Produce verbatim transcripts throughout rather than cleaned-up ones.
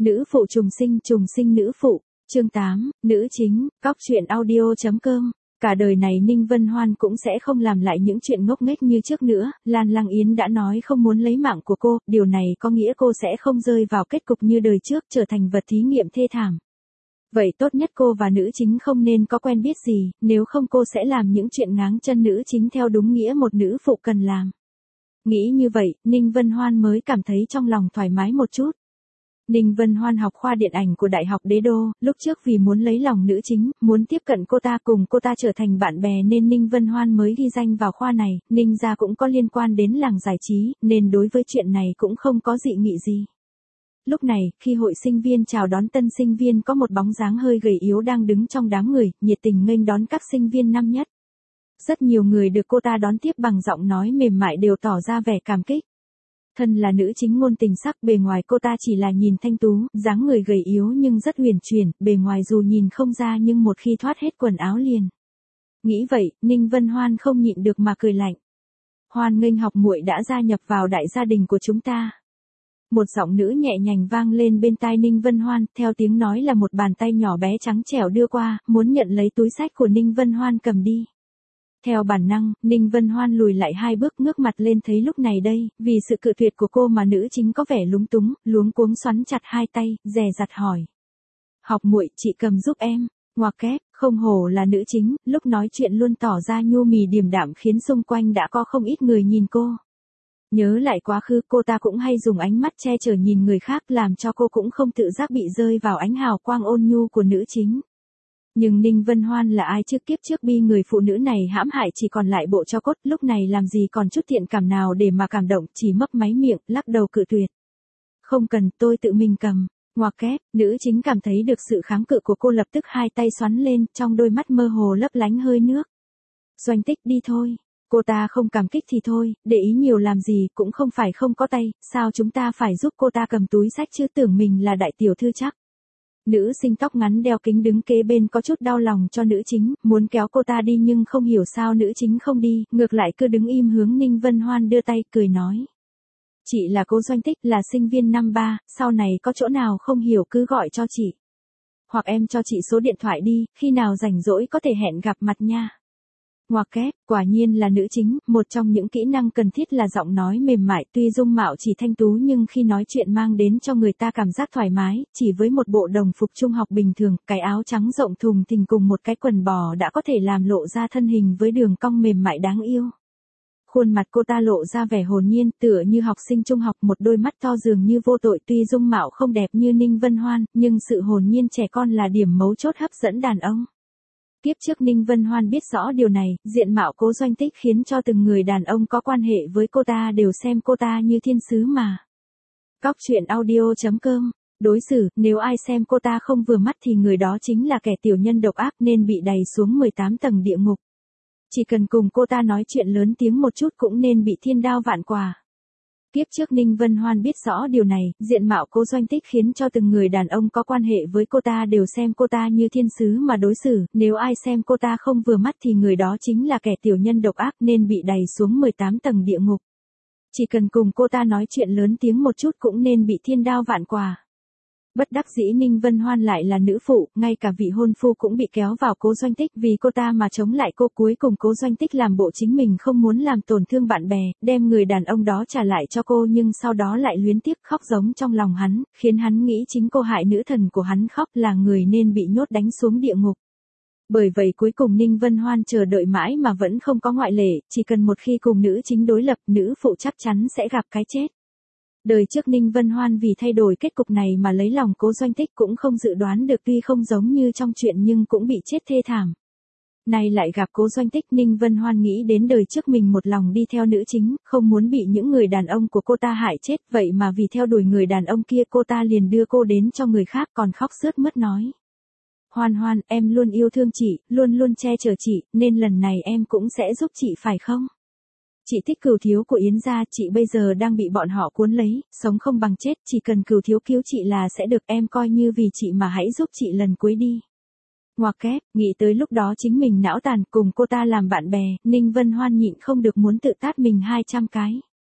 Nữ phụ trùng sinh, trùng sinh nữ phụ, chương tám, nữ chính, cóc truyện audio.com. Cả đời này Ninh Vân Hoan cũng sẽ không làm lại những chuyện ngốc nghếch như trước nữa, Lan Lăng Yến đã nói không muốn lấy mạng của cô, điều này có nghĩa cô sẽ không rơi vào kết cục như đời trước trở thành vật thí nghiệm thê thảm. Vậy tốt nhất cô và nữ chính không nên có quen biết gì, nếu không cô sẽ làm những chuyện ngáng chân nữ chính theo đúng nghĩa một nữ phụ cần làm. Nghĩ như vậy, Ninh Vân Hoan mới cảm thấy trong lòng thoải mái một chút. Ninh Vân Hoan học khoa điện ảnh của Đại học Đế Đô, lúc trước vì muốn lấy lòng nữ chính, muốn tiếp cận cô ta cùng cô ta trở thành bạn bè nên Ninh Vân Hoan mới ghi danh vào khoa này, Ninh gia cũng có liên quan đến làng giải trí, nên đối với chuyện này cũng không có dị nghị gì. Lúc này, khi hội sinh viên chào đón tân sinh viên có một bóng dáng hơi gầy yếu đang đứng trong đám người, nhiệt tình nghênh đón các sinh viên năm nhất. Rất nhiều người được cô ta đón tiếp bằng giọng nói mềm mại đều tỏ ra vẻ cảm kích. Thân là nữ chính ngôn tình sắc, bề ngoài cô ta chỉ là nhìn thanh tú, dáng người gầy yếu nhưng rất uyển chuyển, bề ngoài dù nhìn không ra nhưng một khi thoát hết quần áo liền. Nghĩ vậy, Ninh Vân Hoan không nhịn được mà cười lạnh. Hoan nghênh học muội đã gia nhập vào đại gia đình của chúng ta. Một giọng nữ nhẹ nhàng vang lên bên tai Ninh Vân Hoan, theo tiếng nói là một bàn tay nhỏ bé trắng trẻo đưa qua, muốn nhận lấy túi xách của Ninh Vân Hoan cầm đi. Theo bản năng, Ninh Vân Hoan lùi lại hai bước ngước mặt lên thấy lúc này đây, vì sự cự tuyệt của cô mà nữ chính có vẻ lúng túng, luống cuống xoắn chặt hai tay, dè dặt hỏi. Học muội, chị cầm giúp em, ngoặc kép, không hổ là nữ chính, lúc nói chuyện luôn tỏ ra nhu mì điềm đạm khiến xung quanh đã có không ít người nhìn cô. Nhớ lại quá khứ cô ta cũng hay dùng ánh mắt che chở nhìn người khác làm cho cô cũng không tự giác bị rơi vào ánh hào quang ôn nhu của nữ chính. Nhưng Ninh Vân Hoan là ai trước kiếp trước bi người phụ nữ này hãm hại chỉ còn lại bộ tro cốt, lúc này làm gì còn chút thiện cảm nào để mà cảm động, chỉ mấp máy miệng, lắc đầu cự tuyệt. Không cần, tôi tự mình cầm, ngoặc kép, nữ chính cảm thấy được sự kháng cự của cô lập tức hai tay xoắn lên, trong đôi mắt mơ hồ lấp lánh hơi nước. Doanh Tích đi thôi, cô ta không cảm kích thì thôi, để ý nhiều làm gì, cũng không phải không có tay, sao chúng ta phải giúp cô ta cầm túi xách chứ, tưởng mình là đại tiểu thư chắc. Nữ sinh tóc ngắn đeo kính đứng kế bên có chút đau lòng cho nữ chính, muốn kéo cô ta đi nhưng không hiểu sao nữ chính không đi, ngược lại cứ đứng im hướng Ninh Vân Hoan đưa tay, cười nói. Chị là cô Doanh Tích, là sinh viên năm ba, sau này có chỗ nào không hiểu cứ gọi cho chị. Hoặc em cho chị số điện thoại đi, khi nào rảnh rỗi có thể hẹn gặp mặt nha. Ngoặc kép, quả nhiên là nữ chính, một trong những kỹ năng cần thiết là giọng nói mềm mại, tuy dung mạo chỉ thanh tú nhưng khi nói chuyện mang đến cho người ta cảm giác thoải mái, chỉ với một bộ đồng phục trung học bình thường, cái áo trắng rộng thùng thình cùng một cái quần bò đã có thể làm lộ ra thân hình với đường cong mềm mại đáng yêu. Khuôn mặt cô ta lộ ra vẻ hồn nhiên, tựa như học sinh trung học, một đôi mắt to dường như vô tội, tuy dung mạo không đẹp như Ninh Vân Hoan, nhưng sự hồn nhiên trẻ con là điểm mấu chốt hấp dẫn đàn ông. Kiếp trước Ninh Vân Hoan biết rõ điều này, diện mạo cố Doanh Tích khiến cho từng người đàn ông có quan hệ với cô ta đều xem cô ta như thiên sứ mà. Cóc truyện audio.com. Đối xử, nếu ai xem cô ta không vừa mắt thì người đó chính là kẻ tiểu nhân độc ác nên bị đày xuống mười tám tầng địa ngục. Chỉ cần cùng cô ta nói chuyện lớn tiếng một chút cũng nên bị thiên đao vạn quả. Kiếp trước Ninh Vân Hoan biết rõ điều này, diện mạo cô Doanh Tích khiến cho từng người đàn ông có quan hệ với cô ta đều xem cô ta như thiên sứ mà đối xử, nếu ai xem cô ta không vừa mắt thì người đó chính là kẻ tiểu nhân độc ác nên bị đày xuống mười tám tầng địa ngục. Chỉ cần cùng cô ta nói chuyện lớn tiếng một chút cũng nên bị thiên đao vạn quả. Bất đắc dĩ Ninh Vân Hoan lại là nữ phụ, ngay cả vị hôn phu cũng bị kéo vào cố Doanh Tích vì cô ta mà chống lại cô, cuối cùng cố Doanh Tích làm bộ chính mình không muốn làm tổn thương bạn bè, đem người đàn ông đó trả lại cho cô nhưng sau đó lại luyến tiếc khóc giống trong lòng hắn, khiến hắn nghĩ chính cô hại nữ thần của hắn, khóc là người nên bị nhốt đánh xuống địa ngục. Bởi vậy cuối cùng Ninh Vân Hoan chờ đợi mãi mà vẫn không có ngoại lệ, chỉ cần một khi cùng nữ chính đối lập, nữ phụ chắc chắn sẽ gặp cái chết. Đời trước Ninh Vân Hoan vì thay đổi kết cục này mà lấy lòng cố Doanh Tích cũng không dự đoán được, tuy không giống như trong chuyện nhưng cũng bị chết thê thảm. Nay lại gặp cố Doanh Tích, Ninh Vân Hoan nghĩ đến đời trước mình một lòng đi theo nữ chính, không muốn bị những người đàn ông của cô ta hại chết, vậy mà vì theo đuổi người đàn ông kia cô ta liền đưa cô đến cho người khác, còn khóc sướt mướt nói. Hoan Hoan, em luôn yêu thương chị, luôn luôn che chở chị, nên lần này em cũng sẽ giúp chị phải không? Chị thích Cửu Thiếu của Yến gia, chị bây giờ đang bị bọn họ cuốn lấy, sống không bằng chết, chỉ cần Cửu Thiếu cứu chị là sẽ được, em coi như vì chị mà hãy giúp chị lần cuối đi. Ngoặc kép, nghĩ tới lúc đó chính mình não tàn cùng cô ta làm bạn bè, Ninh Vân Hoan nhịn không được muốn tự tát mình hai trăm cái.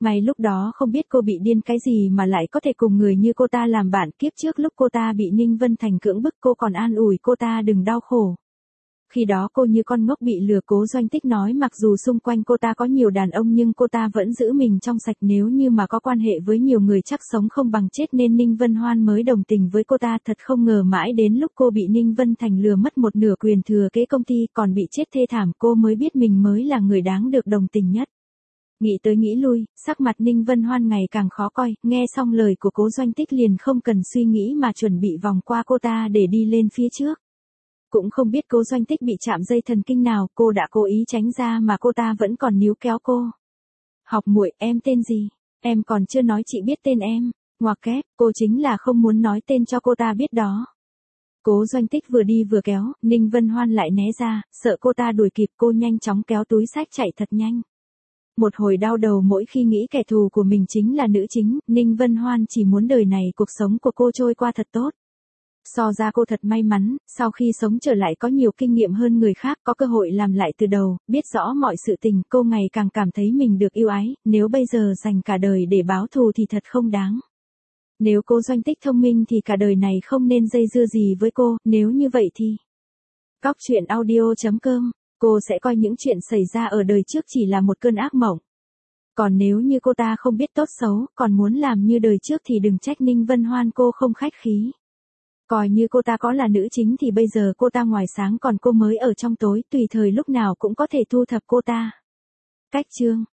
May lúc đó không biết cô bị điên cái gì mà lại có thể cùng người như cô ta làm bạn. Kiếp trước lúc cô ta bị Ninh Vân Thành cưỡng bức cô còn an ủi cô ta đừng đau khổ. Khi đó cô như con ngốc bị lừa. Cố Doanh Tích nói mặc dù xung quanh cô ta có nhiều đàn ông nhưng cô ta vẫn giữ mình trong sạch, nếu như mà có quan hệ với nhiều người chắc sống không bằng chết, nên Ninh Vân Hoan mới đồng tình với cô ta. Thật không ngờ mãi đến lúc cô bị Ninh Vân Thành lừa mất một nửa quyền thừa kế công ty còn bị chết thê thảm, cô mới biết mình mới là người đáng được đồng tình nhất. Nghĩ tới nghĩ lui, sắc mặt Ninh Vân Hoan ngày càng khó coi, nghe xong lời của Cố Doanh Tích liền không cần suy nghĩ mà chuẩn bị vòng qua cô ta để đi lên phía trước. Cũng không biết Cố Doanh Tích bị chạm dây thần kinh nào, cô đã cố ý tránh ra mà cô ta vẫn còn níu kéo cô. Học muội, em tên gì? Em còn chưa nói chị biết tên em. Ngoặc kép, cô chính là không muốn nói tên cho cô ta biết đó. Cố Doanh Tích vừa đi vừa kéo, Ninh Vân Hoan lại né ra, sợ cô ta đuổi kịp, cô nhanh chóng kéo túi xách chạy thật nhanh. Một hồi đau đầu mỗi khi nghĩ kẻ thù của mình chính là nữ chính, Ninh Vân Hoan chỉ muốn đời này cuộc sống của cô trôi qua thật tốt. So ra cô thật may mắn, sau khi sống trở lại có nhiều kinh nghiệm hơn người khác, có cơ hội làm lại từ đầu, biết rõ mọi sự tình, cô ngày càng cảm thấy mình được yêu ái, nếu bây giờ dành cả đời để báo thù thì thật không đáng. Nếu Cố Doanh Tích thông minh thì cả đời này không nên dây dưa gì với cô, nếu như vậy thì... Cóc truyện audio chấm com, cô sẽ coi những chuyện xảy ra ở đời trước chỉ là một cơn ác mộng. Còn nếu như cô ta không biết tốt xấu, còn muốn làm như đời trước thì đừng trách Ninh Vân Hoan cô không khách khí. Coi như cô ta có là nữ chính thì bây giờ cô ta ngoài sáng còn cô mới ở trong tối, tùy thời lúc nào cũng có thể thu thập cô ta. Cách chương